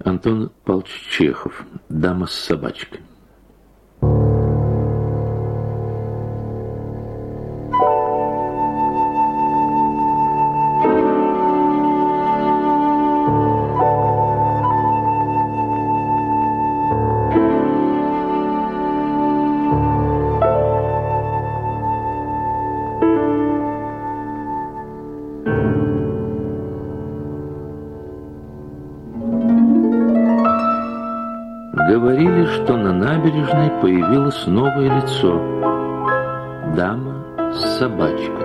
Антон Павлович Чехов. «Дама с собачкой». Говорили, что на набережной появилось новое лицо. Дама с собачкой.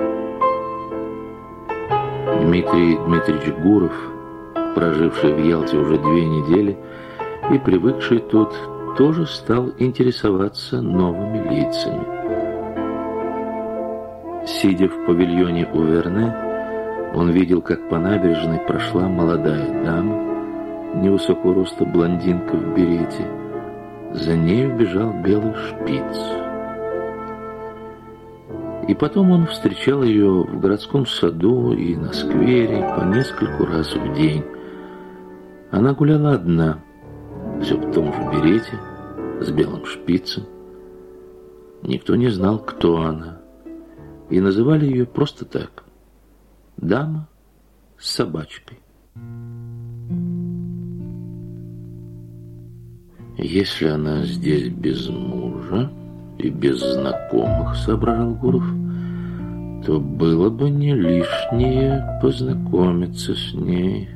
Дмитрий Дмитриевич Гуров, проживший в Ялте уже 2 недели и привыкший тут, тоже стал интересоваться новыми лицами. Сидя в павильоне у Верне, он видел, как по набережной прошла молодая дама, невысокого роста блондинка в берете. За нею бежал белый шпиц. И потом он встречал ее в городском саду и на сквере по нескольку раз в день. Она гуляла одна, все в том же берете, с белым шпицем. Никто не знал, кто она, и называли ее просто так: «Дама с собачкой». «Если она здесь без мужа и без знакомых, — соображал Гуров, — то было бы не лишнее познакомиться с ней».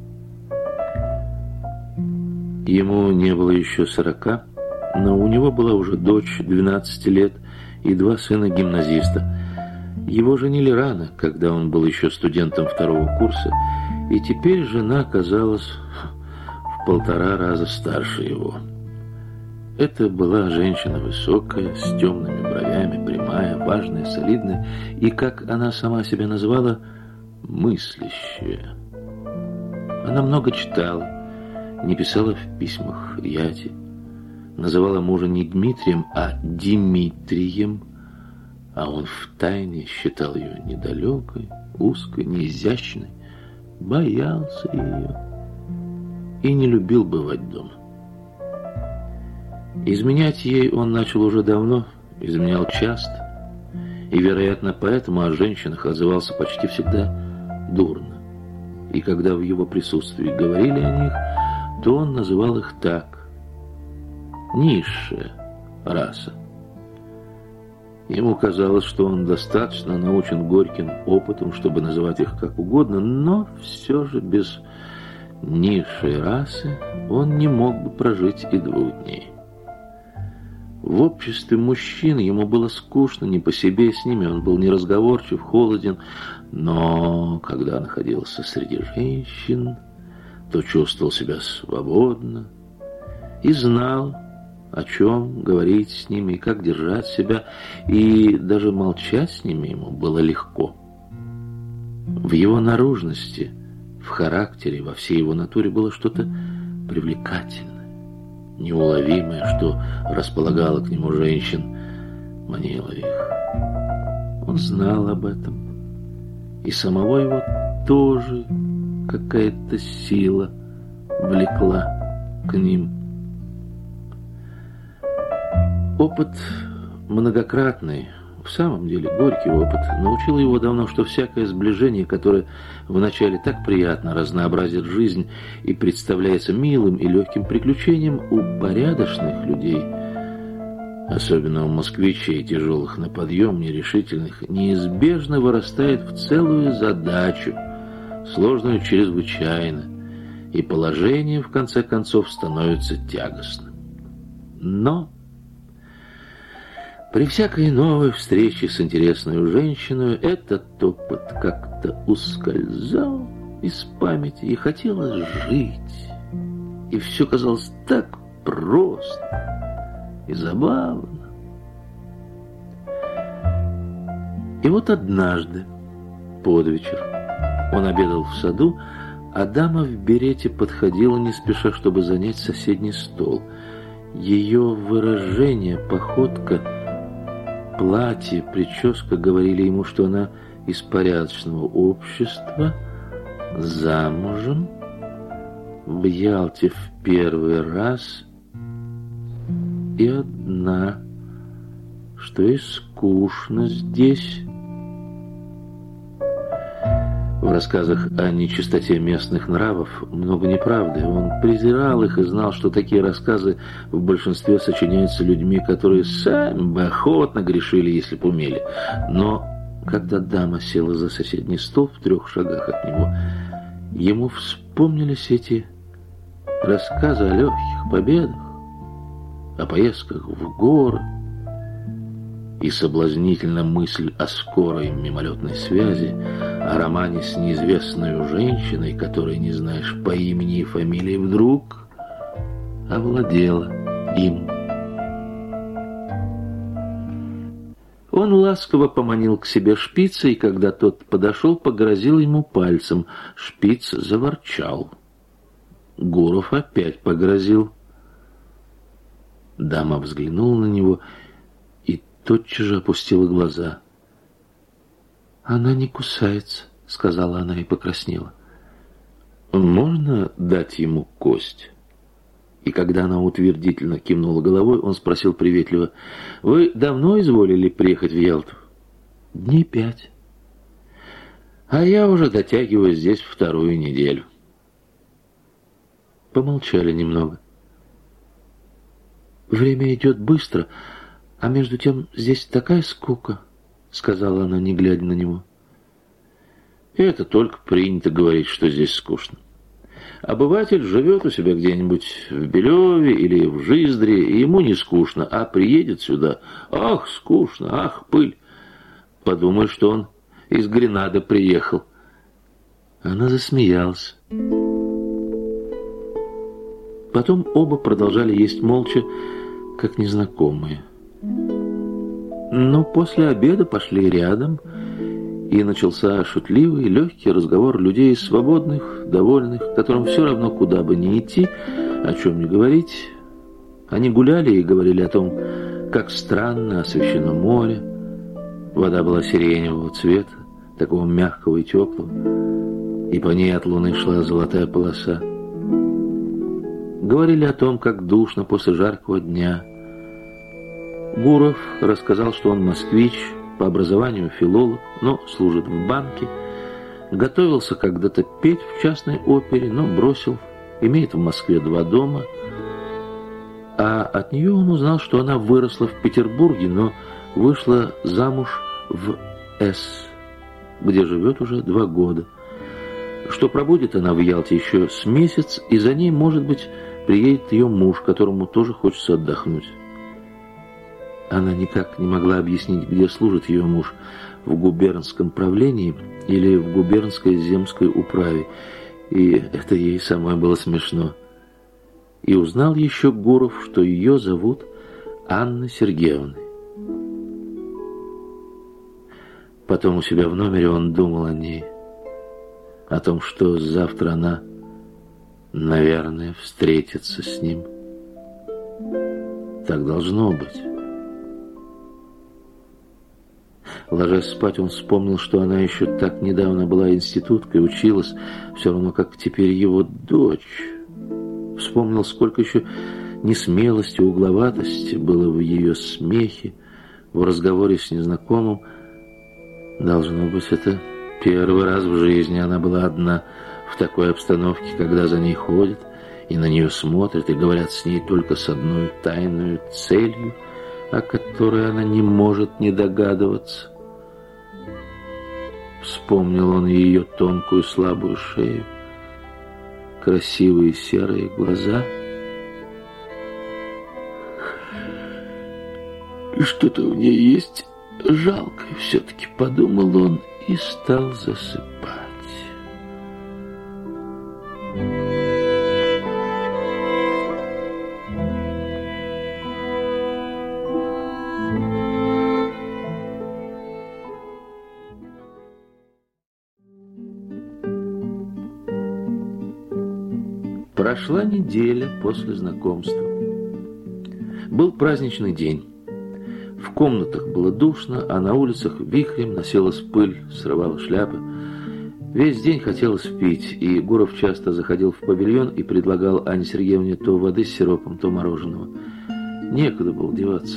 Ему не было еще 40, но у него была уже дочь 12 лет и 2 сына-гимназиста. Его женили рано, когда он был еще студентом 2-го курса, и теперь жена оказалась в 1,5 раза старше его. Это была женщина высокая, с темными бровями, прямая, важная, солидная и, как она сама себя называла, мыслящая. Она много читала, не писала в письмах рьяти, называла мужа не Дмитрием, а Димитрием, а он втайне считал ее недалекой, узкой, неизящной, боялся ее и не любил бывать дома. Изменять ей он начал уже давно, изменял часто, и, вероятно, поэтому о женщинах отзывался почти всегда дурно. И когда в его присутствии говорили о них, то он называл их так: низшая раса. Ему казалось, что он достаточно научен горьким опытом, чтобы называть их как угодно, но все же без низшей расы он не мог бы прожить и 2 дней. В обществе мужчин ему было скучно, не по себе с ними, он был неразговорчив, холоден, но когда находился среди женщин, то чувствовал себя свободно и знал, о чем говорить с ними и как держать себя, и даже молчать с ними ему было легко. В его наружности, в характере, во всей его натуре было что-то привлекательное, неуловимое, что располагало к нему женщин, манило их. Он знал об этом, и самого его тоже какая-то сила влекла к ним. Опыт многократный, в самом деле горький опыт, научил его давно, что всякое сближение, которое вначале так приятно разнообразит жизнь и представляется милым и легким приключением, у порядочных людей, особенно у москвичей, тяжелых на подъем, нерешительных, неизбежно вырастает в целую задачу, сложную чрезвычайно, и положение, в конце концов, становится тягостным. Но при всякой новой встрече с интересной женщиной этот опыт как-то ускользал из памяти, и хотелось жить. И все казалось так просто и забавно. И вот однажды, под вечер, он обедал в саду, а дама в берете подходила не спеша, чтобы занять соседний стол. Ее выражение, походка, платье, прическа говорили ему, что она из порядочного общества, замужем в Ялте в первый раз и одна, что и скучно здесь. В рассказах о нечистоте местных нравов много неправды. Он презирал их и знал, что такие рассказы в большинстве сочиняются людьми, которые сами бы охотно грешили, если бы умели. Но когда дама села за соседний стол в 3 шагах от него, ему вспомнились эти рассказы о легких победах, о поездках в горы, и соблазнительная мысль о скорой мимолетной связи, о романе с неизвестной женщиной, которой не знаешь по имени и фамилии, вдруг овладела им. Он ласково поманил к себе Шпица, и когда тот подошел, погрозил ему пальцем. Шпиц заворчал. Гуров опять погрозил. Дама взглянула на него и тотчас же опустила глаза. «Она не кусается», — сказала она и покраснела. «Можно дать ему кость?» И когда она утвердительно кивнула головой, он спросил приветливо: «Вы давно изволили приехать в Ялту?» «Дней 5. А я уже дотягиваю здесь 2-ю неделю». Помолчали немного. «Время идет быстро, а между тем здесь такая скука», — сказала она, не глядя на него. «Это только принято говорить, что здесь скучно. Обыватель живет у себя где-нибудь в Белеве или в Жиздре, и ему не скучно, а приедет сюда. Ах, скучно, ах, пыль. Подумай, что он из Гренады приехал». Она засмеялась. Потом оба продолжали есть молча, как незнакомые. Но после обеда пошли рядом, и начался шутливый, легкий разговор людей свободных, довольных, которым все равно, куда бы ни идти, о чем ни говорить. Они гуляли и говорили о том, как странно освещено море. Вода была сиреневого цвета, такого мягкого и теплого, и по ней от луны шла золотая полоса. Говорили о том, как душно после жаркого дня. Гуров рассказал, что он москвич, по образованию филолог, но служит в банке, готовился когда-то петь в частной опере, но бросил, имеет в Москве 2 дома, а от нее он узнал, что она выросла в Петербурге, но вышла замуж в С, где живет уже 2 года, что пробудет она в Ялте еще с месяц, и за ней, может быть, приедет ее муж, которому тоже хочется отдохнуть. Она никак не могла объяснить, где служит ее муж, в губернском правлении или в губернской земской управе, и это ей самой было смешно. И узнал еще Гуров, что ее зовут Анной Сергеевной. Потом у себя в номере он думал о ней, о том, что завтра она, наверное, встретится с ним. Так должно быть. Ложась спать, он вспомнил, что она еще так недавно была институткой, училась, все равно как теперь его дочь. Вспомнил, сколько еще несмелости, угловатости было в ее смехе, в разговоре с незнакомым. Должно быть, это первый раз в жизни она была одна в такой обстановке, когда за ней ходят и на нее смотрят и говорят с ней только с одной тайной целью, о которой она не может не догадываться. Вспомнил он ее тонкую слабую шею, красивые серые глаза. И что-то в ней есть жалкое все-таки, подумал он и стал засыпать. Прошла неделя после знакомства. Был праздничный день. В комнатах было душно, а на улицах вихрем носилась пыль, срывала шляпы. Весь день хотелось пить, и Гуров часто заходил в павильон и предлагал Анне Сергеевне то воды с сиропом, то мороженого. Некуда было деваться.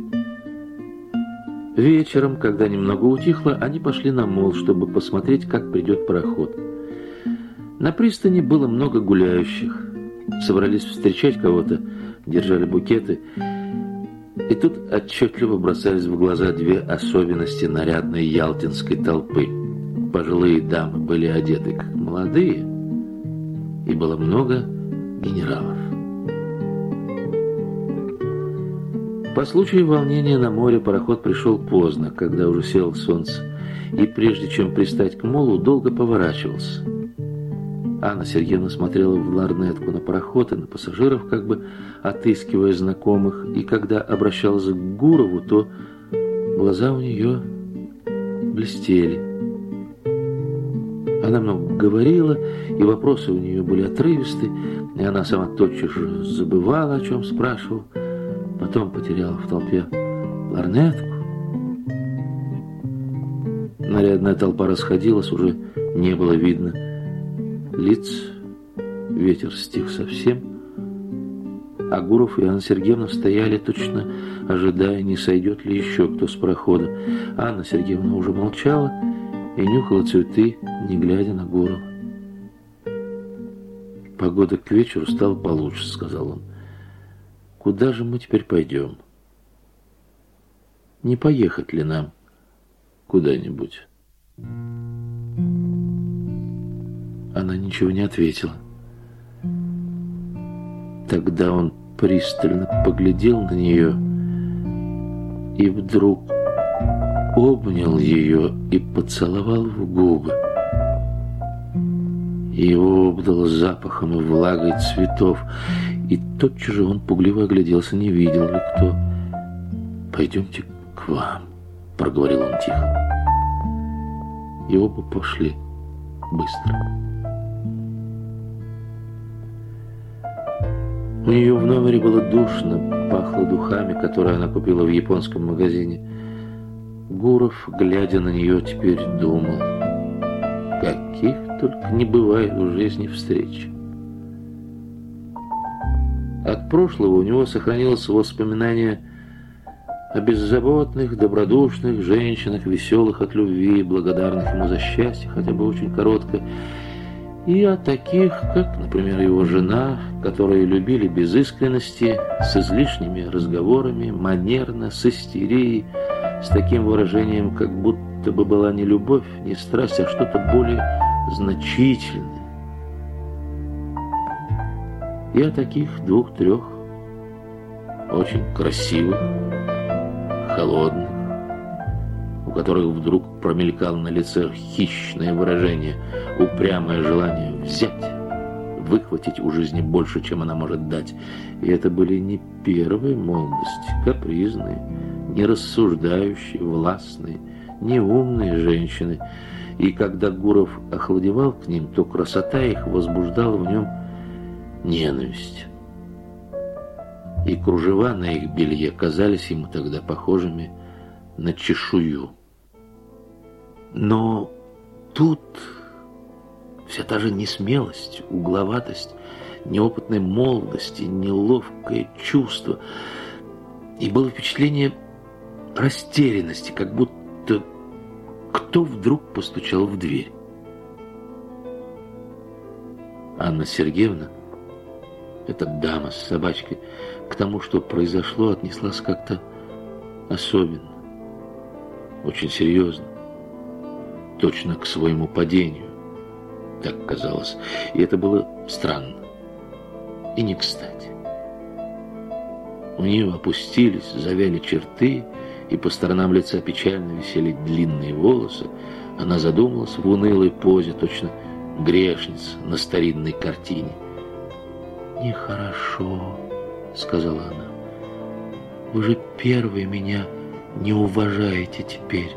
Вечером, когда немного утихло, они пошли на мол, чтобы посмотреть, как придет пароход. На пристани было много гуляющих. Собрались встречать кого-то, держали букеты. И тут отчетливо бросались в глаза две особенности нарядной ялтинской толпы. Пожилые дамы были одеты как молодые, и было много генералов. По случаю волнения на море пароход пришел поздно, когда уже село солнце, и прежде чем пристать к молу, долго поворачивался. Анна Сергеевна смотрела в ларнетку на пароход и на пассажиров, как бы отыскивая знакомых, и когда обращалась к Гурову, то глаза у нее блестели. Она много говорила, и вопросы у нее были отрывисты, и она сама тотчас же забывала, о чем спрашивал. Потом потеряла в толпе ларнетку. Нарядная толпа расходилась, уже не было видно лиц, ветер стих совсем. А Гуров и Анна Сергеевна стояли точно, ожидая, не сойдет ли еще кто с парохода. Анна Сергеевна уже молчала и нюхала цветы, не глядя на Гурова. «Погода к вечеру стала получше», — сказал он. «Куда же мы теперь пойдем? Не поехать ли нам куда-нибудь?» Она ничего не ответила. Тогда он пристально поглядел на нее и вдруг обнял ее и поцеловал в губы. Его обдало запахом и влагой цветов, и тотчас же он пугливо огляделся, не видел ли кто. «Пойдемте к вам», — проговорил он тихо. И оба пошли быстро. У нее в номере было душно, пахло духами, которые она купила в японском магазине. Гуров, глядя на нее, теперь думал, каких только не бывает в жизни встреч. От прошлого у него сохранилось воспоминание о беззаботных, добродушных женщинах, веселых от любви, благодарных ему за счастье, хотя бы очень короткое, и о таких, как, например, его жена, которые любили без искренности, с излишними разговорами, манерно, с истерией, с таким выражением, как будто бы была не любовь, не страсть, а что-то более значительное. И о таких двух-трех очень красивых, холодных, у которых вдруг промелькало на лице хищное выражение, упрямое желание взять, выхватить у жизни больше, чем она может дать. И это были не первые молодости, капризные, не рассуждающие, властные, не умные женщины. И когда Гуров охладевал к ним, то красота их возбуждала в нем ненависть. И кружева на их белье казались ему тогда похожими на чешую. Но тут вся та же несмелость, угловатость, неопытная молодость и неловкое чувство. И было впечатление растерянности, как будто кто вдруг постучал в дверь. Анна Сергеевна, эта дама с собачкой, к тому, что произошло, отнеслась как-то особенно, очень серьезно, точно к своему падению, так казалось. И это было странно и не кстати. У нее опустились, завяли черты, и по сторонам лица печально висели длинные волосы. Она задумалась в унылой позе, точно грешница на старинной картине. «Нехорошо», — сказала она. «Вы же первые меня не уважаете теперь».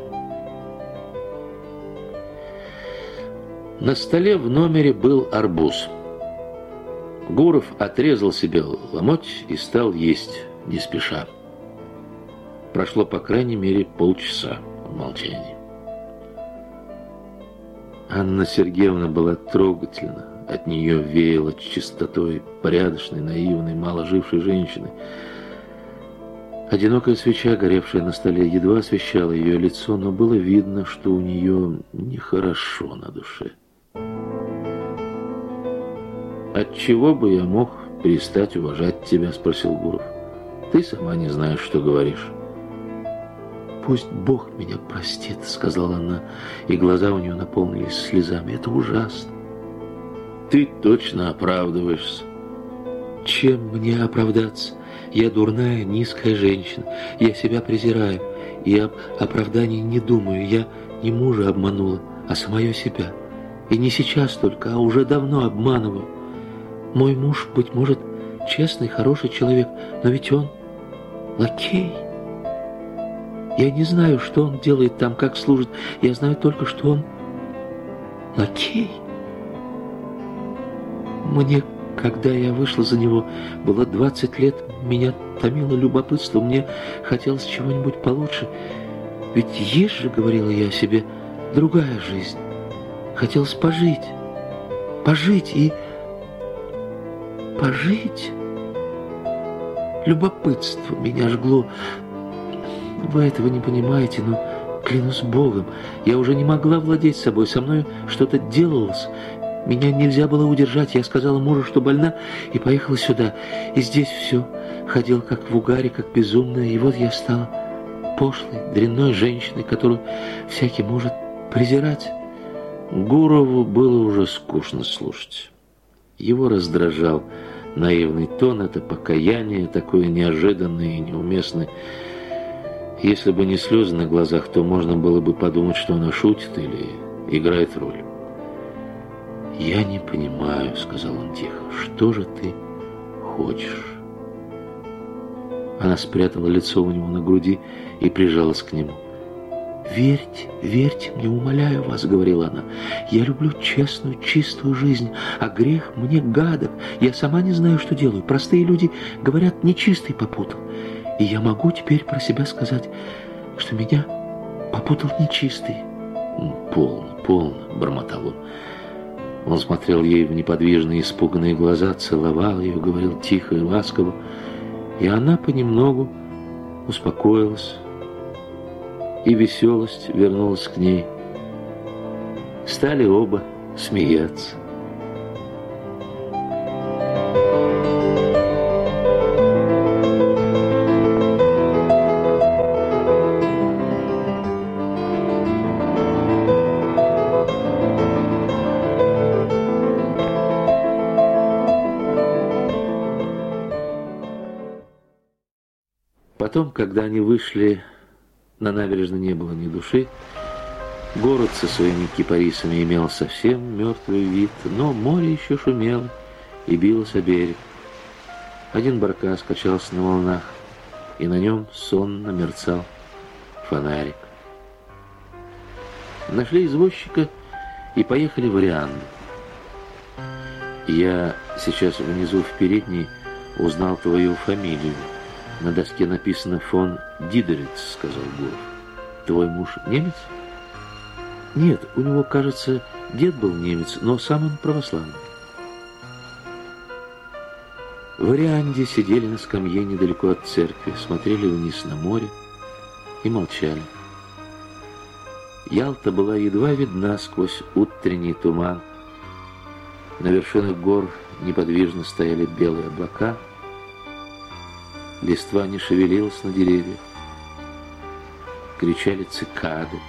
На столе в номере был арбуз. Гуров отрезал себе ломоть и стал есть не спеша. Прошло, по крайней мере, полчаса в молчании. Анна Сергеевна была трогательна. От нее веяло чистотой порядочной, наивной, мало жившей женщины. Одинокая свеча, горевшая на столе, едва освещала ее лицо, но было видно, что у нее нехорошо на душе. «Отчего бы я мог перестать уважать тебя?» – спросил Гуров. «Ты сама не знаешь, что говоришь». «Пусть Бог меня простит», – сказала она, и глаза у нее наполнились слезами. «Это ужасно». «Ты точно оправдываешься». «Чем мне оправдаться? Я дурная, низкая женщина. Я себя презираю. И об оправдании не думаю. Я не мужа обманула, а самое себя. И не сейчас только, а уже давно обманываю. Мой муж, быть может, честный, хороший человек, но ведь он лакей. Я не знаю, что он делает там, как служит. Я знаю только, что он лакей. Мне, когда я вышла за него, было 20 лет, меня томило любопытство, мне хотелось чего-нибудь получше. Ведь есть же, говорила я себе, другая жизнь. Хотелось пожить и пожить. Любопытство меня жгло. Вы этого не понимаете, но, клянусь Богом, я уже не могла владеть собой, со мной что-то делалось. Меня нельзя было удержать. Я сказала мужу, что больна, и поехала сюда. И здесь все ходил как в угаре, как безумная. И вот я стала пошлой, дрянной женщиной, которую всякий может презирать. Гурову было уже скучно слушать. Его раздражал наивный тон, это покаяние, такое неожиданное и неуместное. Если бы не слезы на глазах, то можно было бы подумать, что она шутит или играет роль. «Я не понимаю», — сказал он тихо, — «что же ты хочешь?» Она спрятала лицо у него на груди и прижалась к нему. «Верьте, верьте мне, умоляю вас», — говорила она. «Я люблю честную, чистую жизнь, а грех мне гадок. Я сама не знаю, что делаю. Простые люди говорят, нечистый попутал. И я могу теперь про себя сказать, что меня попутал нечистый». «Полно, полно», — бормотал он. Он смотрел ей в неподвижные, испуганные глаза, целовал ее, говорил тихо и ласково. И она понемногу успокоилась, и веселость вернулась к ней. Стали оба смеяться. Потом, когда они вышли, на набережной не было ни души. Город со своими кипарисами имел совсем мертвый вид, но море еще шумело и билось о берег. Один баркас качался на волнах, и на нем сонно мерцал фонарик. Нашли извозчика и поехали в Орианду. «Я сейчас внизу в передней узнал твою фамилию. На доске написано «фон Дидерец», — сказал Гуров. «Твой муж немец?» «Нет, у него, кажется, дед был немец, но сам он православный». В Орианде сидели на скамье недалеко от церкви, смотрели вниз на море и молчали. Ялта была едва видна сквозь утренний туман. На вершинах гор неподвижно стояли белые облака. Листва не шевелилась на деревьях. Кричали цикады.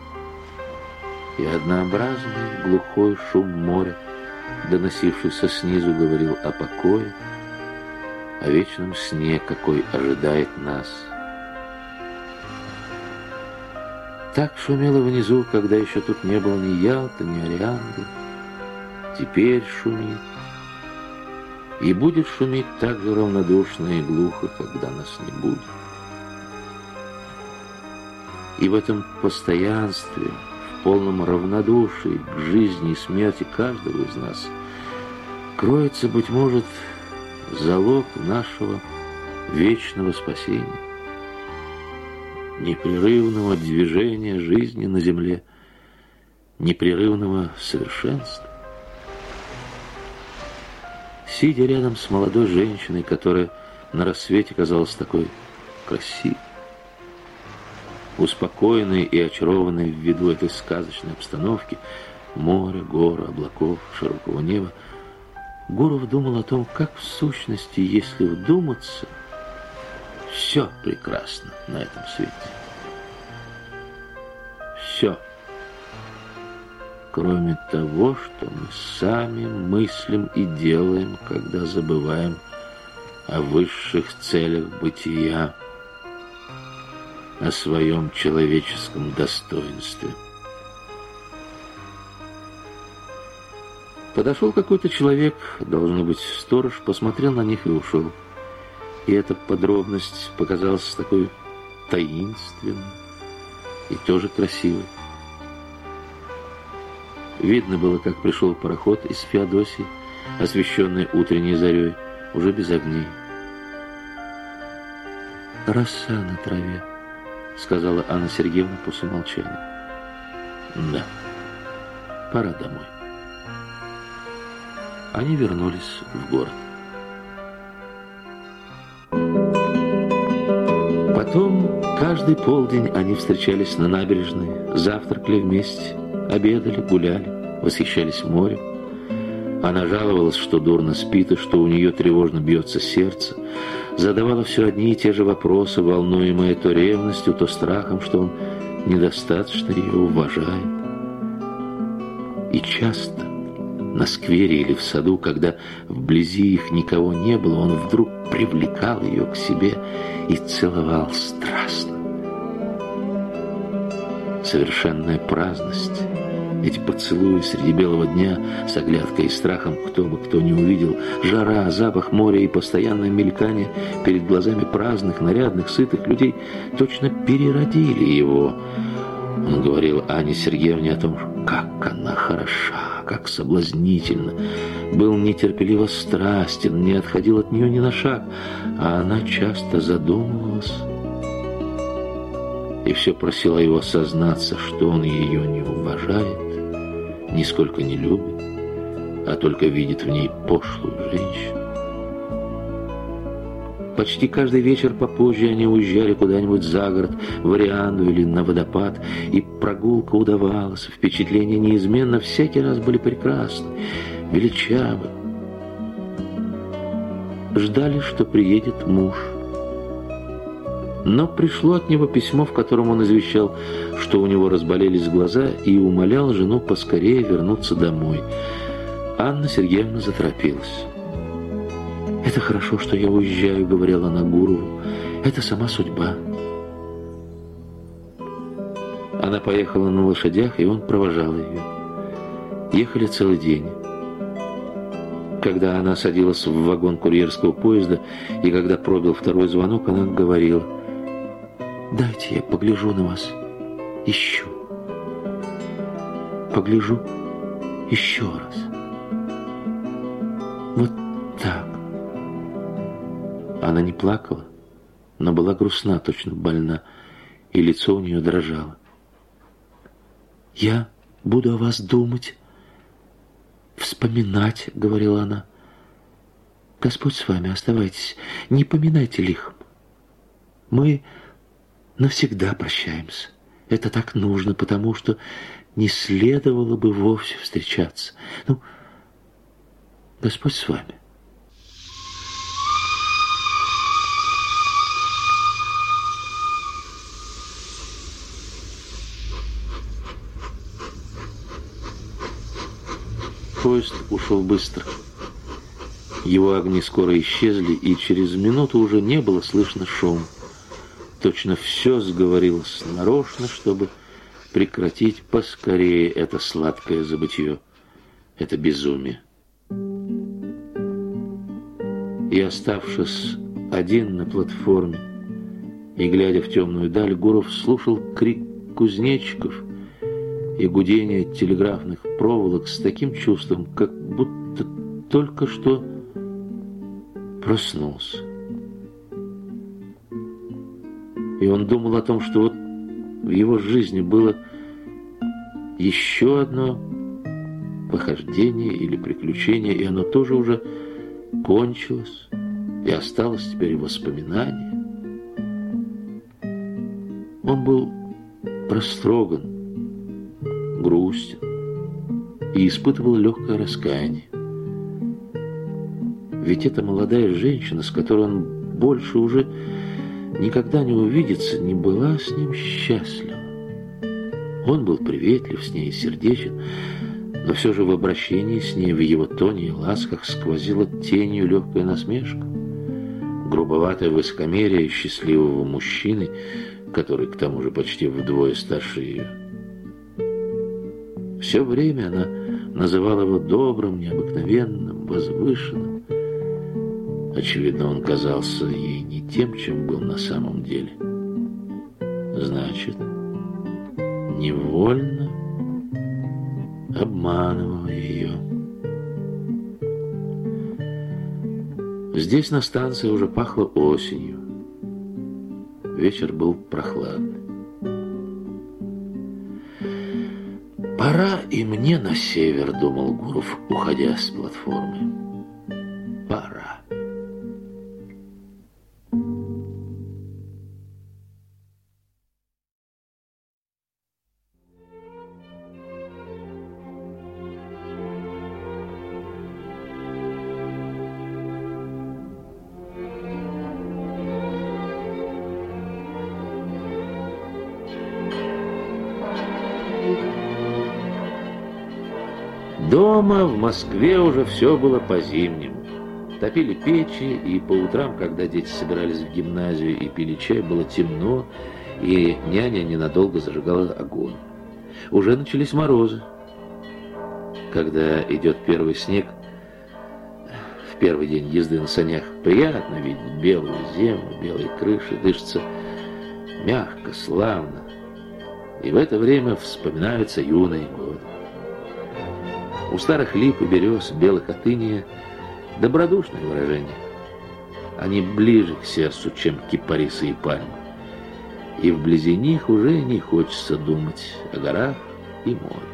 И однообразный глухой шум моря, доносившийся снизу, говорил о покое, о вечном сне, какой ожидает нас. Так шумело внизу, когда еще тут не было ни Ялты, ни Орианды. Теперь шумит. И будет шуметь так же равнодушно и глухо, когда нас не будет. И в этом постоянстве, в полном равнодушии к жизни и смерти каждого из нас кроется, быть может, залог нашего вечного спасения, непрерывного движения жизни на земле непрерывного совершенства. Сидя рядом с молодой женщиной, которая на рассвете казалась такой красивой, успокоенный и очарованный ввиду этой сказочной обстановки, моря, гор, облаков, широкого неба, Гуров думал о том, как в сущности, если вдуматься, все прекрасно на этом свете. Все, кроме того, что мы сами мыслим и делаем, когда забываем о высших целях бытия, о своем человеческом достоинстве. Подошел какой-то человек, должно быть сторож, посмотрел на них и ушел. И эта подробность показалась такой таинственной и тоже красивой. Видно было, как пришел пароход из Феодосии, освещенный утренней зарей, уже без огней. «Роса на траве», — сказала Анна Сергеевна после молчания. «Да, пора домой». Они вернулись в город. Потом каждый полдень они встречались на набережной, завтракали вместе, обедали, гуляли, восхищались морем. Она жаловалась, что дурно спит и что у нее тревожно бьется сердце, задавала все одни и те же вопросы, волнуемые то ревностью, то страхом, что он недостаточно ее уважает. И часто на сквере или в саду, когда вблизи их никого не было, он вдруг привлекал ее к себе и целовал страстно. Совершенная праздность, эти поцелуи среди белого дня с оглядкой и страхом, кто бы кто не увидел, жара, запах моря и постоянное мелькание перед глазами праздных, нарядных, сытых людей точно переродили его. Он говорил Анне Сергеевне о том, как она хороша, как соблазнительна. Был нетерпеливо страстен, не отходил от нее ни на шаг, а она часто задумывалась и все просила его сознаться, что он ее не уважает, нисколько не любит, а только видит в ней пошлую женщину. Почти каждый вечер попозже они уезжали куда-нибудь за город, в Орианду или на водопад, и прогулка удавалась, впечатления неизменно всякий раз были прекрасны, величавы. Ждали, что приедет муж. Но пришло от него письмо, в котором он извещал, что у него разболелись глаза, и умолял жену поскорее вернуться домой. Анна Сергеевна заторопилась. «Это хорошо, что я уезжаю», — говорила она Гурову. «Это сама судьба». Она поехала на лошадях, и он провожал ее. Ехали целый день. Когда она садилась в вагон курьерского поезда, и когда пробил второй звонок, она говорила: «Дайте я погляжу на вас еще. Погляжу еще раз. Вот так». Она не плакала, но была грустна, точно больна, и лицо у нее дрожало. «Я буду о вас думать, вспоминать», — говорила она. «Господь с вами, оставайтесь, не поминайте лихом. Мы навсегда прощаемся. Это так нужно, потому что не следовало бы вовсе встречаться. Ну, Господь с вами». Поезд ушел быстро. Его огни скоро исчезли, и через минуту уже не было слышно шума. Точно все сговорилось нарочно, чтобы прекратить поскорее это сладкое забытье, это безумие. И, оставшись один на платформе и глядя в темную даль, Гуров слушал крик кузнечиков и гудение телеграфных проволок с таким чувством, как будто только что проснулся. И он думал о том, что вот в его жизни было еще одно похождение или приключение, и оно тоже уже кончилось, и осталось теперь воспоминание. Он был растроган, грустен и испытывал легкое раскаяние. Ведь эта молодая женщина, с которой он больше уже никогда не увидится, не была с ним счастлива. Он был приветлив с ней и сердечен, но все же в обращении с ней, в его тоне и ласках сквозила тенью легкая насмешка. Грубоватое высокомерие счастливого мужчины, который к тому же почти вдвое старше ее. Все время она называла его добрым, необыкновенным, возвышенным. Очевидно, он казался ей не тем, чем был на самом деле. Значит, невольно обманывал ее. Здесь на станции уже пахло осенью. Вечер был прохладный. «Пора и мне на север», — думал Гуров, уходя с платформы. «Пора». Дома в Москве уже все было по-зимнему. Топили печи, и по утрам, когда дети собирались в гимназию и пили чай, было темно, и няня ненадолго зажигала огонь. Уже начались морозы. Когда идет первый снег, в первый день езды на санях, приятно видеть белую землю, белые крыши, дышится мягко, славно. И в это время вспоминаются юные годы. У старых лип и берез, белых от иния, добродушное выражение. Они ближе к сердцу, чем кипарисы и пальмы. И вблизи них уже не хочется думать о горах и море.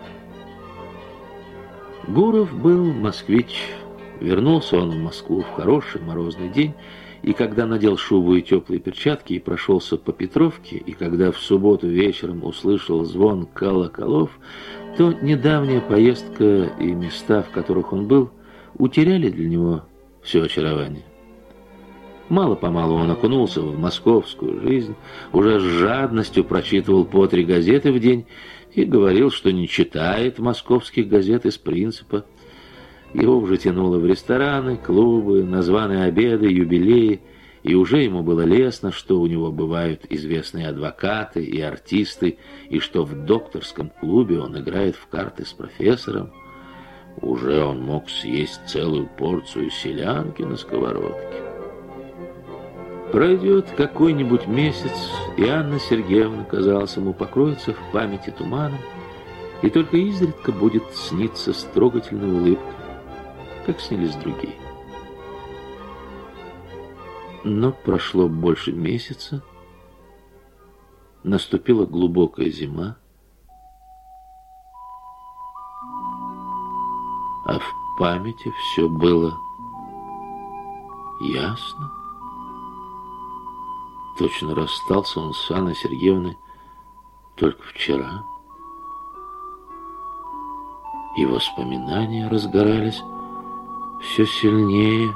Гуров был москвич. Вернулся он в Москву в хороший морозный день, и когда надел шубу и теплые перчатки и прошелся по Петровке, и когда в субботу вечером услышал звон колоколов, то недавняя поездка и места, в которых он был, утеряли для него все очарование. Мало-помалу он окунулся в московскую жизнь, уже с жадностью прочитывал по 3 газеты в день и говорил, что не читает московских газет из принципа. Его уже тянуло в рестораны, клубы, на званые обеды, юбилеи, и уже ему было лестно, что у него бывают известные адвокаты и артисты, и что в докторском клубе он играет в карты с профессором. Уже он мог съесть целую порцию селянки на сковородке. Пройдет какой-нибудь месяц, и Анна Сергеевна, казалось ему, покроется в памяти туманом, и только изредка будет сниться с трогательной улыбкой, как снились другие. Но прошло больше месяца, наступила глубокая зима, а в памяти все было ясно. Точно расстался он с Анной Сергеевной только вчера, и воспоминания разгорались все сильнее.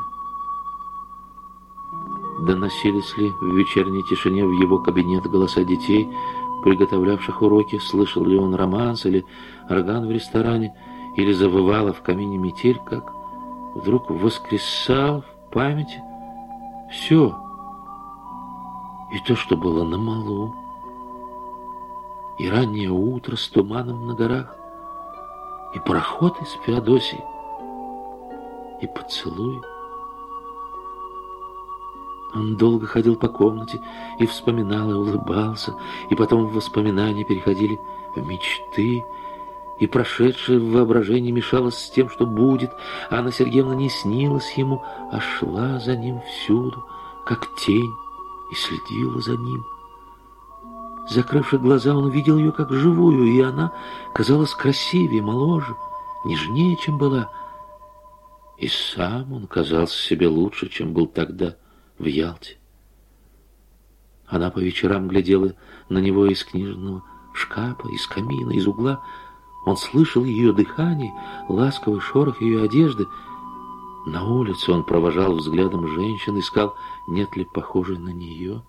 Доносились ли в вечерней тишине в его кабинет голоса детей, приготовлявших уроки? Слышал ли он романс или орган в ресторане? Или завывала в камине метель, как вдруг воскресал в памяти все. И то, что было на малу, и раннее утро с туманом на горах, и пароход из Феодосии, и поцелуй. Он долго ходил по комнате и вспоминал, и улыбался, и потом воспоминания переходили в мечты, и прошедшее в воображении мешалось с тем, что будет. Анна Сергеевна не снилась ему, а шла за ним всюду, как тень, и следила за ним. Закрывши глаза, он видел ее как живую, и она казалась красивее, моложе, нежнее, чем была. И сам он казался себе лучше, чем был тогда в Ялте. Она по вечерам глядела на него из книжного шкафа, из камина, из угла. Он слышал ее дыхание, ласковый шорох ее одежды. На улице он провожал взглядом женщин, искал, нет ли похожей на нее.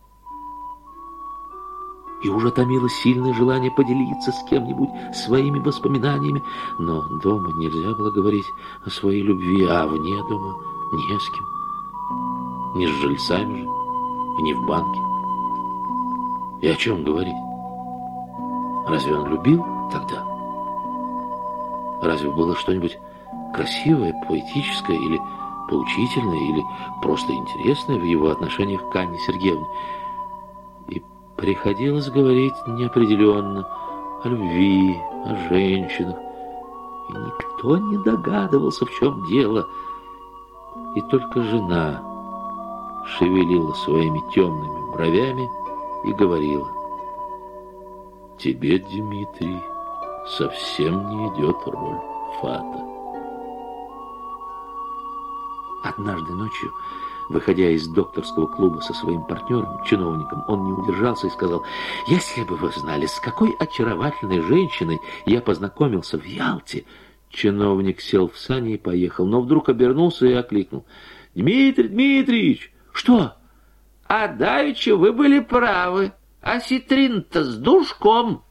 И уже томило сильное желание поделиться с кем-нибудь своими воспоминаниями. Но дома нельзя было говорить о своей любви, а вне дома не с кем. Не с жильцами же, и не в банке. И о чем говорить? Разве он любил тогда? Разве было что-нибудь красивое, поэтическое или поучительное, или просто интересное в его отношениях к Анне Сергеевне? И приходилось говорить неопределенно о любви, о женщинах. И никто не догадывался, в чем дело. И только жена шевелила своими темными бровями и говорила: «Тебе, Дмитрий, совсем не идет роль Фата». Однажды ночью, выходя из докторского клуба со своим партнером, чиновником, он не удержался и сказал: «Если бы вы знали, с какой очаровательной женщиной я познакомился в Ялте». Чиновник сел в сани и поехал, но вдруг обернулся и окликнул: «Дмитрий Дмитриевич!» «Что?» «А давеча вы были правы, осетрин-то с душком».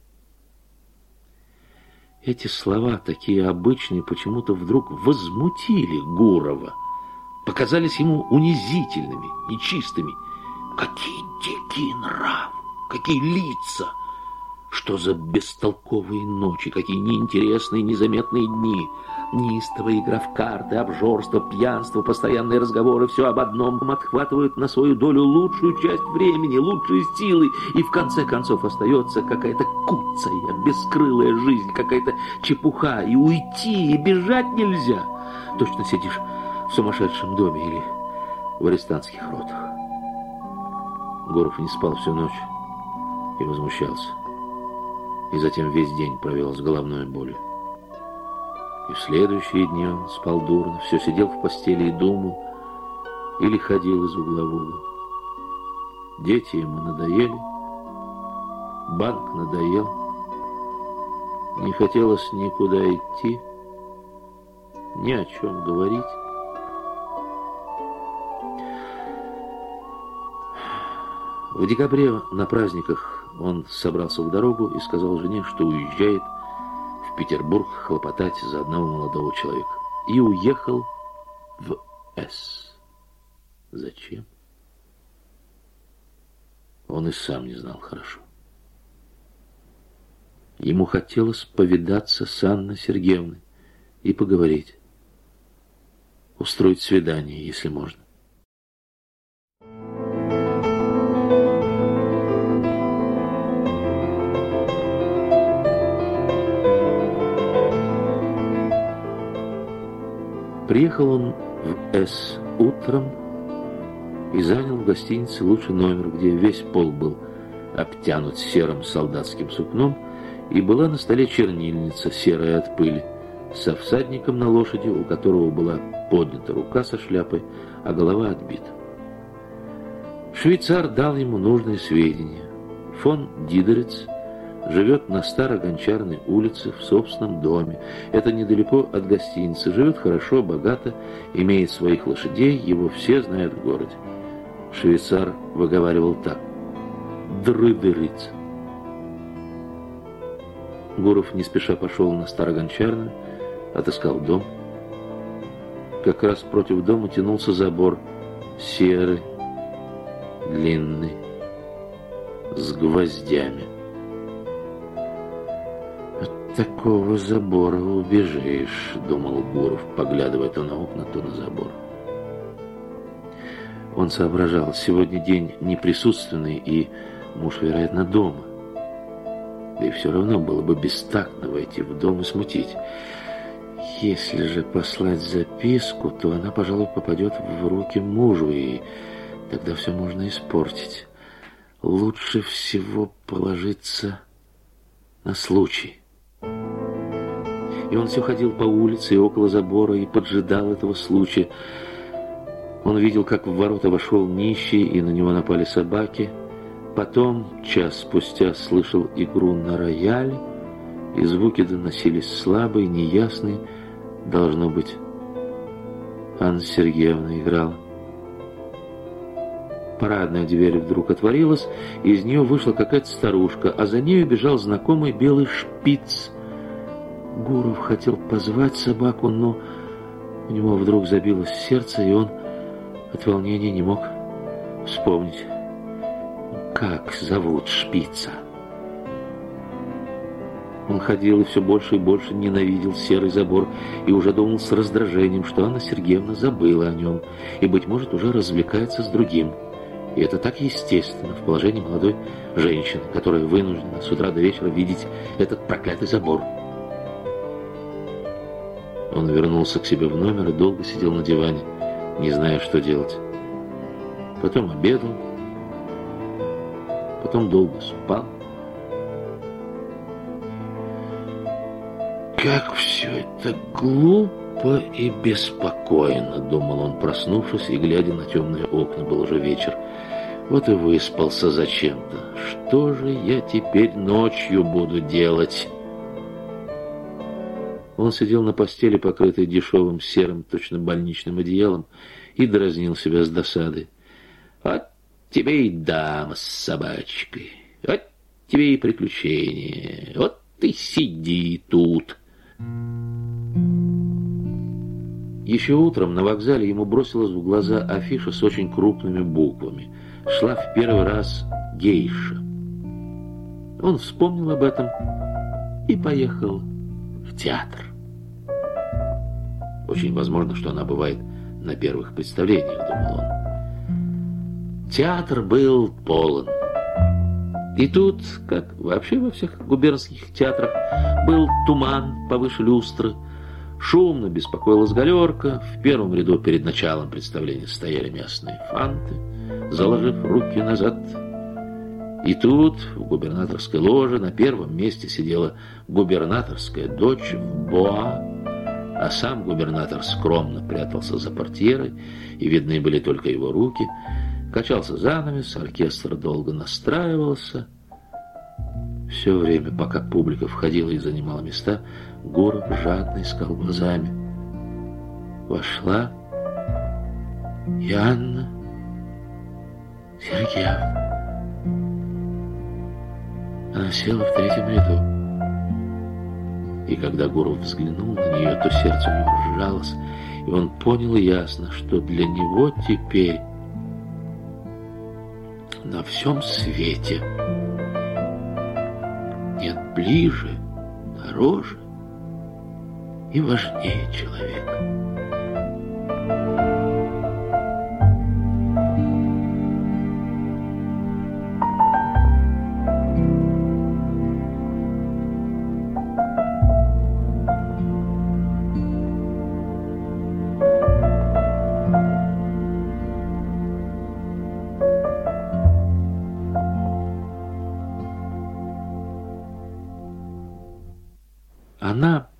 Эти слова, такие обычные, почему-то вдруг возмутили Гурова, показались ему унизительными, нечистыми. Какие дикие нравы, какие лица! Что за бестолковые ночи, какие неинтересные, незаметные дни! Неистовая игра в карты, обжорство, пьянство, постоянные разговоры, все об одном, отхватывают на свою долю лучшую часть времени, лучшие силы, и в конце концов остается какая-то куцая, бескрылая жизнь, какая-то чепуха, и уйти, и бежать нельзя. Точно сидишь в сумасшедшем доме или в арестантских ротах. Гуров не спал всю ночь и возмущался. И затем весь день провел с головной болью. И в следующие дни он спал дурно, все сидел в постели и думал, или ходил из угла в угол. Дети ему надоели, банк надоел, не хотелось никуда идти, ни о чем говорить. В декабре на праздниках он собрался в дорогу и сказал жене, что уезжает в Петербург хлопотать за одного молодого человека. И уехал в С. Зачем? Он и сам не знал хорошо. Ему хотелось повидаться с Анной Сергеевной и поговорить. Устроить свидание, если можно. Приехал он в С утром и занял в гостинице лучший номер, где весь пол был обтянут серым солдатским сукном, и была на столе чернильница, серая от пыли, со всадником на лошади, у которого была поднята рука со шляпой, а голова отбита. Швейцар дал ему нужные сведения. Фон Дидерец живет на Старогончарной улице в собственном доме. Это недалеко от гостиницы. Живет хорошо, богато, имеет своих лошадей, его все знают в городе. Швейцар выговаривал так: «Дрыдерыц». Гуров не спеша пошел на Старогончарную, отыскал дом. Как раз против дома тянулся забор, серый, длинный, с гвоздями. «От такого забора убежишь», — думал Гуров, поглядывая то на окна, то на забор. Он соображал, сегодня день неприсутственный, и муж, вероятно, дома. Да и все равно было бы бестактно войти в дом и смутить. Если же послать записку, то она, пожалуй, попадет в руки мужу, и тогда все можно испортить. лучше всего положиться на случай. И он все ходил по улице и около забора и поджидал этого случая. Он видел, как в ворота вошел нищий, и на него напали собаки. Потом, час спустя, слышал игру на рояле, и звуки доносились слабые, неясные. Должно быть, Анна Сергеевна играла. Парадная дверь вдруг отворилась, и из нее вышла какая-то старушка, а за нею бежал знакомый белый шпиц. Гуров хотел позвать собаку, но у него вдруг забилось сердце, и он от волнения не мог вспомнить, как зовут шпица. Он ходил и все больше и больше ненавидел серый забор и уже думал с раздражением, что Анна Сергеевна забыла о нем и, быть может, уже развлекается с другим. И это так естественно в положении молодой женщины, которая вынуждена с утра до вечера видеть этот проклятый забор. Он вернулся к себе в номер и долго сидел на диване, не зная, что делать. Потом обедал, потом долго спал. Как все это глупо и беспокойно, думал он, проснувшись и глядя на темные окна. Был уже вечер. Вот и выспался зачем-то. Что же я теперь ночью буду делать? Он сидел на постели, покрытой дешевым серым, точно больничным одеялом, и дразнил себя с досадой. Вот тебе и дама с собачкой, вот тебе и приключения, вот ты сиди тут. Еще утром на вокзале ему бросилась в глаза афиша с очень крупными буквами. Шла в первый раз гейша. Он вспомнил об этом и поехал в театр. Очень возможно, что она бывает на первых представлениях, думал он. Театр был полон. И тут, как вообще во всех губернских театрах, был туман повыше люстры. Шумно беспокоилась галерка. В первом ряду перед началом представления стояли местные фанты, заложив руки назад. И тут, в губернаторской ложе, на первом месте сидела губернаторская дочь в боа, а сам губернатор скромно прятался за портьерой, и видны были только его руки. Качался занавес, оркестр долго настраивался. Все время, пока публика входила и занимала места, Гуров жадно искал глазами. Вошла и Анна Сергеевна. Она села в третьем ряду. И когда Гуров взглянул на нее, то сердце у него сжалось, и он понял ясно, что для него теперь на всем свете нет ближе, дороже и важнее человека. Она,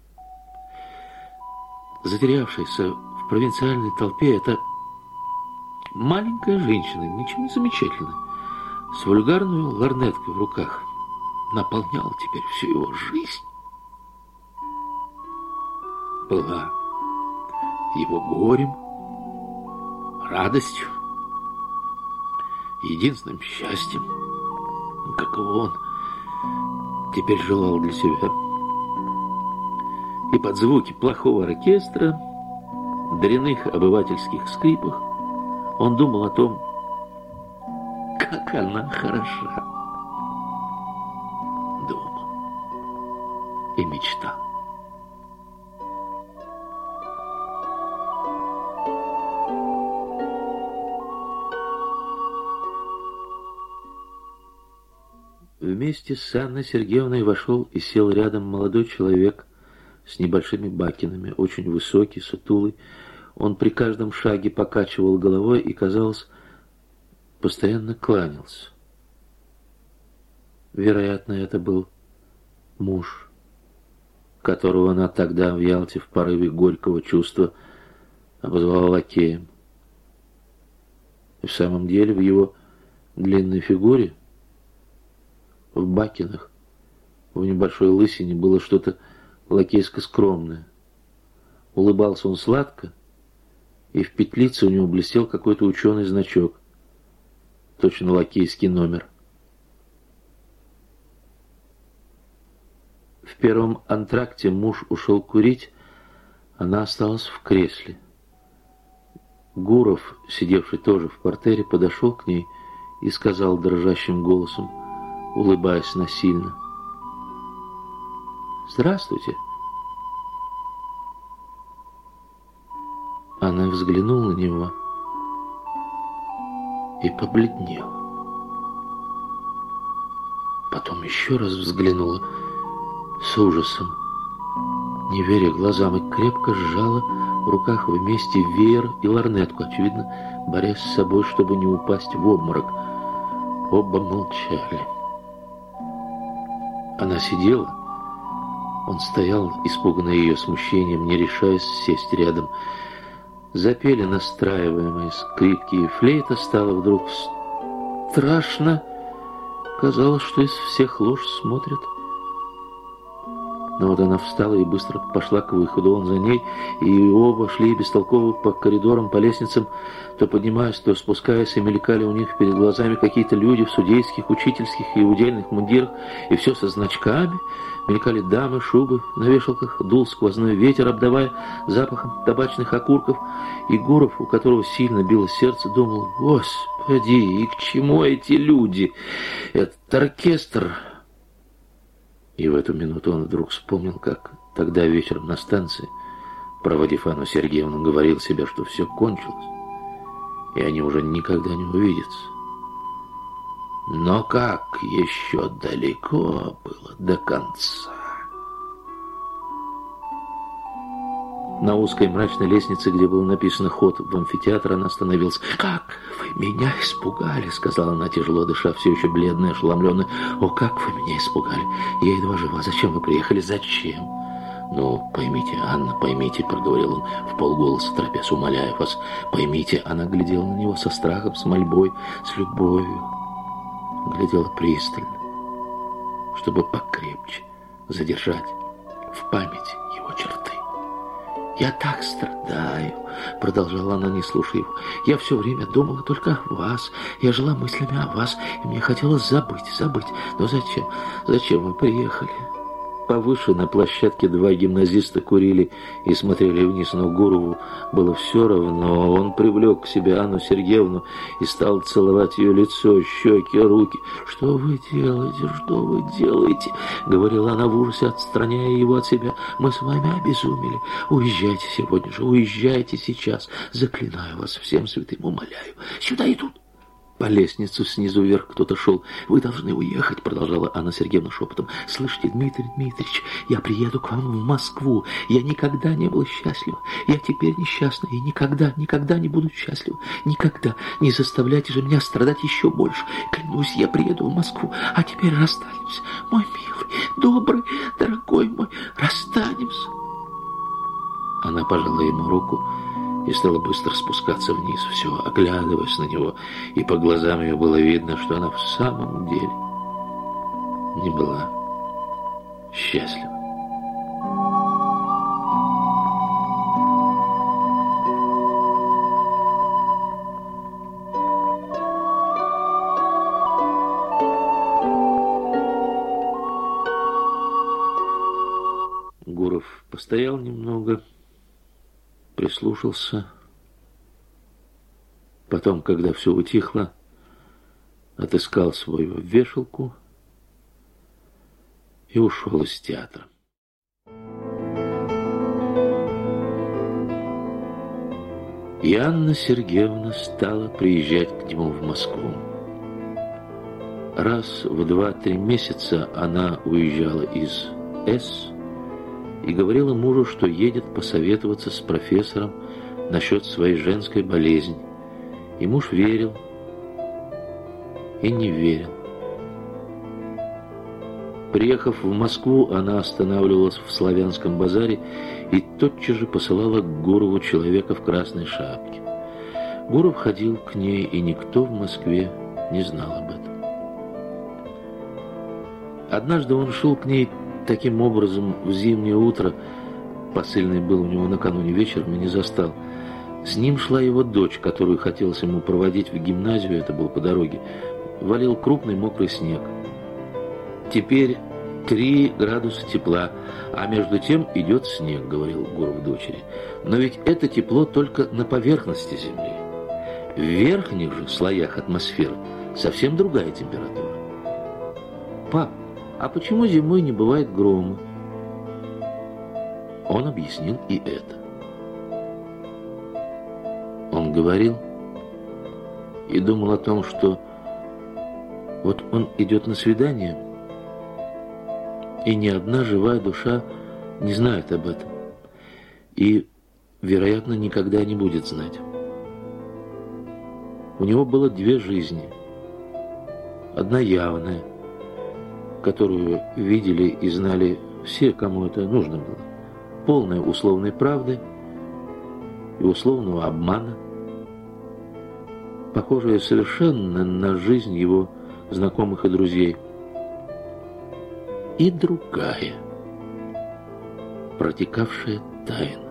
затерявшаяся в провинциальной толпе, это маленькая женщина, ничем не замечательная, с вульгарной лорнеткой в руках, наполняла теперь всю его жизнь. Была его горем, радостью, единственным счастьем, какого он теперь желал для себя. И под звуки плохого оркестра, дрянных обывательских скрипах, он думал о том, как она хороша. Думал и мечтал. Вместе с Анной Сергеевной вошел и сел рядом молодой человек с небольшими бакинами, очень высокий, сутулый. Он при каждом шаге покачивал головой и, казалось, постоянно кланялся. Вероятно, это был муж, которого она тогда в Ялте в порыве горького чувства обозвала лакеем. И в самом деле в его длинной фигуре, в бакинах, в небольшой лысине было что-то лакейско-скромное. Улыбался он сладко, и в петлице у него блестел какой-то ученый значок, точно лакейский номер. В первом антракте муж ушел курить, она осталась в кресле. Гуров, сидевший тоже в партере, подошел к ней и сказал дрожащим голосом, улыбаясь насильно: «Здравствуйте». Она взглянула на него и побледнела. Потом еще раз взглянула с ужасом, не веря глазам, и крепко сжала в руках вместе веер и лорнетку, очевидно, борясь с собой, чтобы не упасть в обморок. Оба молчали. Она сидела, он стоял, испуганный ее смущением, не решаясь сесть рядом. Запели настраиваемые скрипки, и флейта стала вдруг страшно. Казалось, что из всех лож смотрят. Но вот она встала и быстро пошла к выходу. Он за ней, и оба шли бестолково по коридорам, по лестницам, то поднимаясь, то спускаясь, и мелькали у них перед глазами какие-то люди в судейских, учительских и удельных мундирах, и все со значками. Мелькали дамы, шубы на вешалках, дул сквозной ветер, обдавая запахом табачных окурков. И Гуров, у которого сильно било сердце, думал: «Господи, и к чему эти люди? Этот оркестр!» И в эту минуту он вдруг вспомнил, как тогда вечером на станции, проводив Анну Сергеевну, говорил себе, что все кончилось, и они уже никогда не увидятся. Но как еще далеко было до конца. На узкой мрачной лестнице, где было написано «Ход в амфитеатр», она остановилась. «Как вы меня испугали!» — сказала она, тяжело дыша, все еще бледная, ошеломленная. «О, как вы меня испугали! Я едва жива. Зачем вы приехали? Зачем?» «Ну, поймите, Анна, поймите», — проговорил он вполголоса, торопясь: «умоляю вас, поймите». Она глядела на него со страхом, с мольбой, с любовью. Глядела пристально, чтобы покрепче задержать в памяти его черты. «Я так страдаю», — продолжала она, не слушая его. «Я все время думала только о вас. Я жила мыслями о вас, и мне хотелось забыть. Но зачем? Зачем вы приехали?» Повыше на площадке два гимназиста курили и смотрели вниз, но Гурову было все равно. Он привлек к себе Анну Сергеевну и стал целовать ее лицо, щеки, руки. «Что вы делаете? Что вы делаете?» — говорила она в ужасе, отстраняя его от себя. «Мы с вами обезумели. Уезжайте сегодня же, уезжайте сейчас. Заклинаю вас всем святым, умоляю. Сюда идут». По лестнице снизу вверх кто-то шел. «Вы должны уехать», — продолжала Анна Сергеевна шепотом. «Слышите, Дмитрий Дмитриевич, я приеду к вам в Москву. Я никогда не была счастлива. Я теперь несчастна и никогда не буду счастлива. Никогда. Не заставляйте же меня страдать еще больше. Клянусь, я приеду в Москву. А теперь расстанемся. Мой милый, добрый, дорогой мой, расстанемся». Она пожала ему руку и стала быстро спускаться вниз, все оглядываясь на него, и по глазам ее было видно, что она в самом деле не была счастлива. Гуров постоял немного, прислушался. Потом, когда все утихло, отыскал свою вешалку и ушел из театра. И Анна Сергеевна стала приезжать к нему в Москву. Раз в 2-3 месяца она уезжала из С и говорила мужу, что едет посоветоваться с профессором насчет своей женской болезни. И муж верил и не верил. Приехав в Москву, она останавливалась в Славянском базаре и тотчас же посылала к Гурову человека в красной шапке. Гуров ходил к ней, и никто в Москве не знал об этом. Однажды он шел к ней таким образом в зимнее утро. Посыльный был у него накануне вечером и не застал. С ним шла его дочь, которую хотелось ему проводить в гимназию, это было по дороге. Валил крупный мокрый снег. Теперь 3 градуса тепла, а между тем идет снег, говорил Гуров дочери. Но ведь это тепло только на поверхности земли. В верхних же слоях атмосферы совсем другая температура. Пап, а почему зимой не бывает грома? Он объяснил и это. Он говорил и думал о том, что вот он идет на свидание, и ни одна живая душа не знает об этом. И, вероятно, никогда не будет знать. У него было 2 жизни. Одна явная, которую видели и знали все, кому это нужно было. Полная условной правды и условного обмана, похожая совершенно на жизнь его знакомых и друзей. И другая, протекавшая тайна.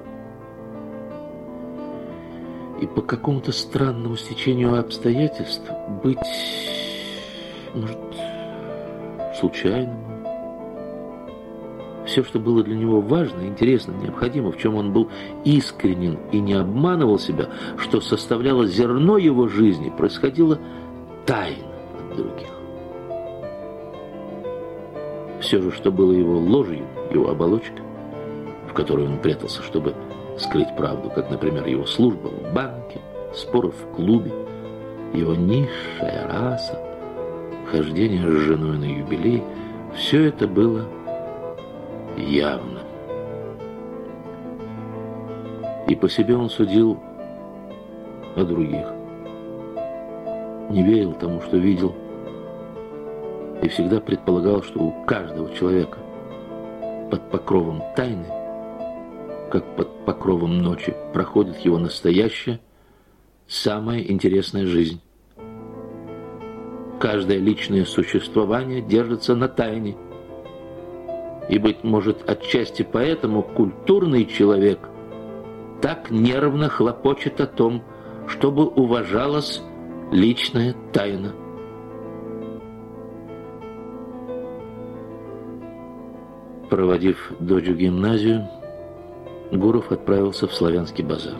И по какому-то странному стечению обстоятельств быть, может, случайным. Все, что было для него важно, интересно, необходимо, в чем он был искренен и не обманывал себя, что составляло зерно его жизни, происходило тайно от других. Все же, что было его ложью, его оболочкой, в которой он прятался, чтобы скрыть правду, как, например, его служба в банке, споры в клубе, его низшая раса, хождение с женой на юбилей, все это было явно. И по себе он судил о других. Не верил тому, что видел, и всегда предполагал, что у каждого человека под покровом тайны, как под покровом ночи, проходит его настоящая, самая интересная жизнь. Каждое личное существование держится на тайне. И, быть может, отчасти поэтому культурный человек так нервно хлопочет о том, чтобы уважалась личная тайна. Проводив дочь в гимназию, Гуров отправился в Славянский базар.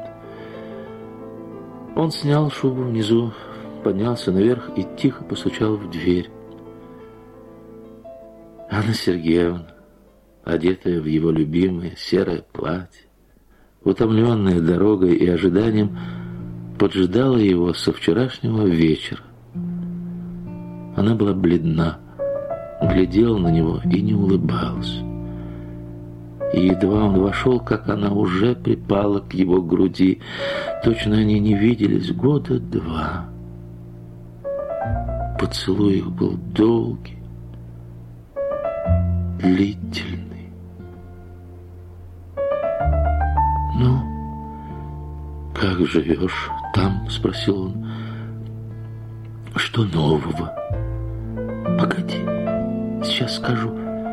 Он снял шубу внизу, поднялся наверх и тихо постучал в дверь. Анна Сергеевна, одетая в его любимое серое платье, утомленная дорогой и ожиданием, поджидала его со вчерашнего вечера. Она была бледна, глядела на него и не улыбалась. И едва он вошел, как она уже припала к его груди. Точно они не виделись 2 года. Поцелуй их был долгий, длительный. «Ну, как живешь там?» — спросил он. «Что нового?» «Погоди, сейчас скажу».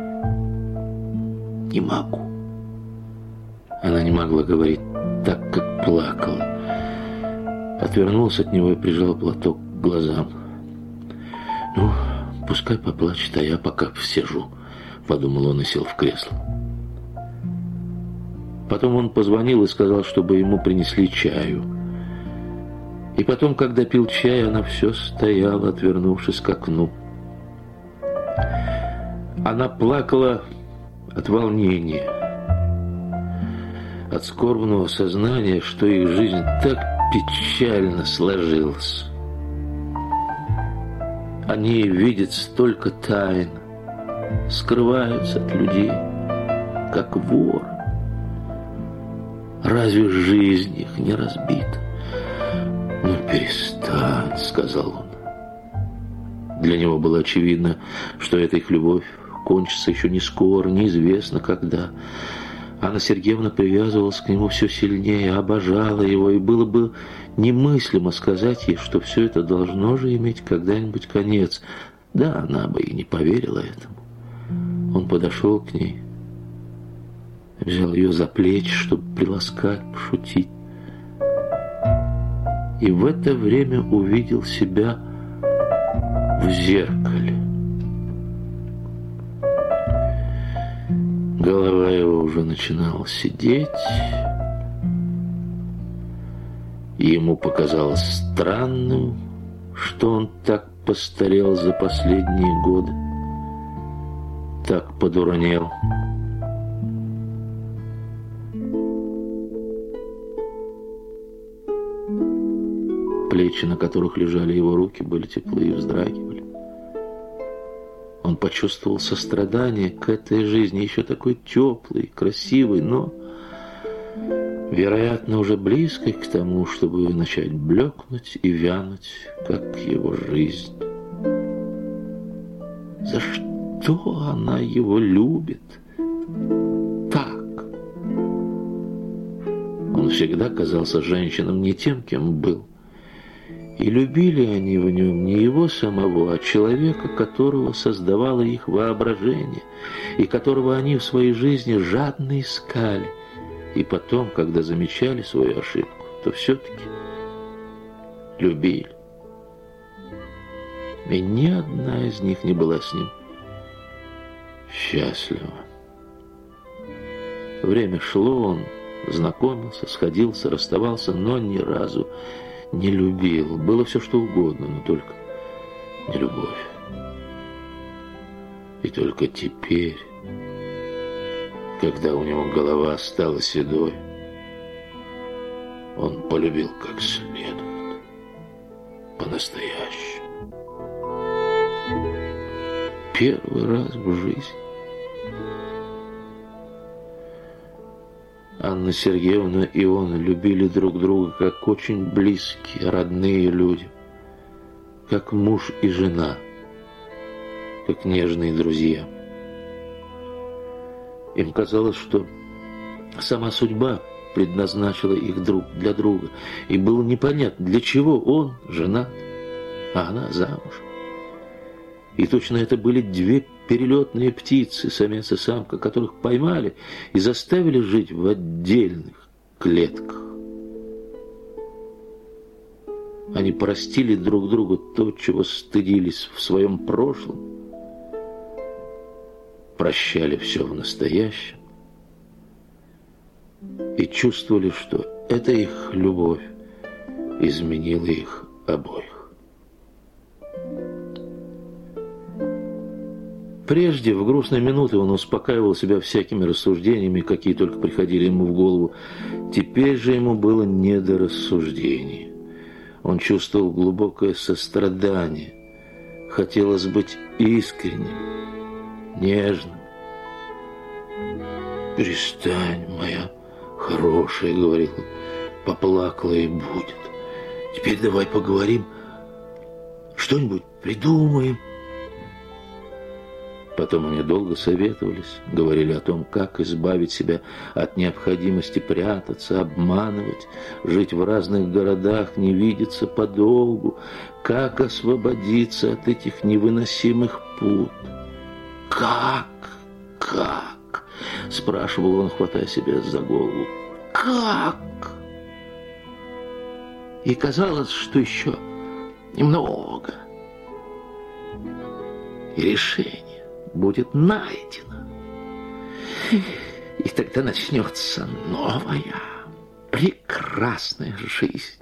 «Не могу». Она не могла говорить так, как плакала. Отвернулась от него и прижала платок к глазам. «Ну, пускай поплачет, а я пока сижу», — подумал он и сел в кресло. Потом он позвонил и сказал, чтобы ему принесли чаю. И потом, когда пил чай, она все стояла, отвернувшись к окну. Она плакала от волнения, от скорбного сознания, что их жизнь так печально сложилась. Они видят столько тайн, скрываются от людей, как вор. Разве жизнь их не разбита? «Ну, перестань», — сказал он. Для него было очевидно, что эта их любовь кончится еще не скоро, неизвестно когда. Анна Сергеевна привязывалась к нему все сильнее, обожала его, и было бы немыслимо сказать ей, что все это должно же иметь когда-нибудь конец. Да, она бы и не поверила этому. Он подошел к ней, взял ее за плечи, чтобы приласкать, пошутить. И в это время увидел себя в зеркале. Голова его уже начинала сидеть, и ему показалось странным, что он так постарел за последние годы, так подурнел. Плечи, на которых лежали его руки, были теплые и вздрагивали. Он почувствовал сострадание к этой жизни, еще такой теплой, красивой, но, вероятно, уже близкой к тому, чтобы начать блекнуть и вянуть, как его жизнь. За что она его любит так? Он всегда казался женщинам не тем, кем был. И любили они в нем не его самого, а человека, которого создавало их воображение, и которого они в своей жизни жадно искали. И потом, когда замечали свою ошибку, то все-таки любили. И ни одна из них не была с ним счастлива. Время шло, он знакомился, сходился, расставался, но ни разу не любил. Было все, что угодно, но только не любовь. И только теперь, когда у него голова стала седой, он полюбил как следует, по-настоящему. Первый раз в жизни. Анна Сергеевна и он любили друг друга как очень близкие, родные люди, как муж и жена, как нежные друзья. Им казалось, что сама судьба предназначила их друг для друга, и было непонятно, для чего он женат, а она замуж. И точно это были две перелетные птицы, самец и самка, которых поймали и заставили жить в отдельных клетках. Они простили друг другу то, чего стыдились в своем прошлом, прощали все в настоящем и чувствовали, что эта их любовь изменила их обоих. Прежде, в грустные минуты, он успокаивал себя всякими рассуждениями, какие только приходили ему в голову. Теперь же ему было не до рассуждений. Он чувствовал глубокое сострадание. Хотелось быть искренним, нежным. «Перестань, моя хорошая», — говорил он, — «поплакала и будет. Теперь давай поговорим, что-нибудь придумаем». Потом они долго советовались, говорили о том, как избавить себя от необходимости прятаться, обманывать, жить в разных городах, не видеться подолгу, как освободиться от этих невыносимых пут. «Как? — спрашивал он, хватая себя за голову. «Как?» И казалось, что еще немного, и решение будет найдено. И тогда начнется новая, прекрасная жизнь.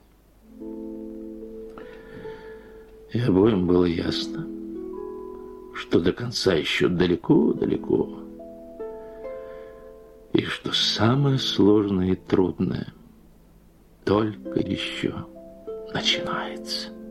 И обоим было ясно, что до конца еще далеко-далеко, и что самое сложное и трудное только еще начинается.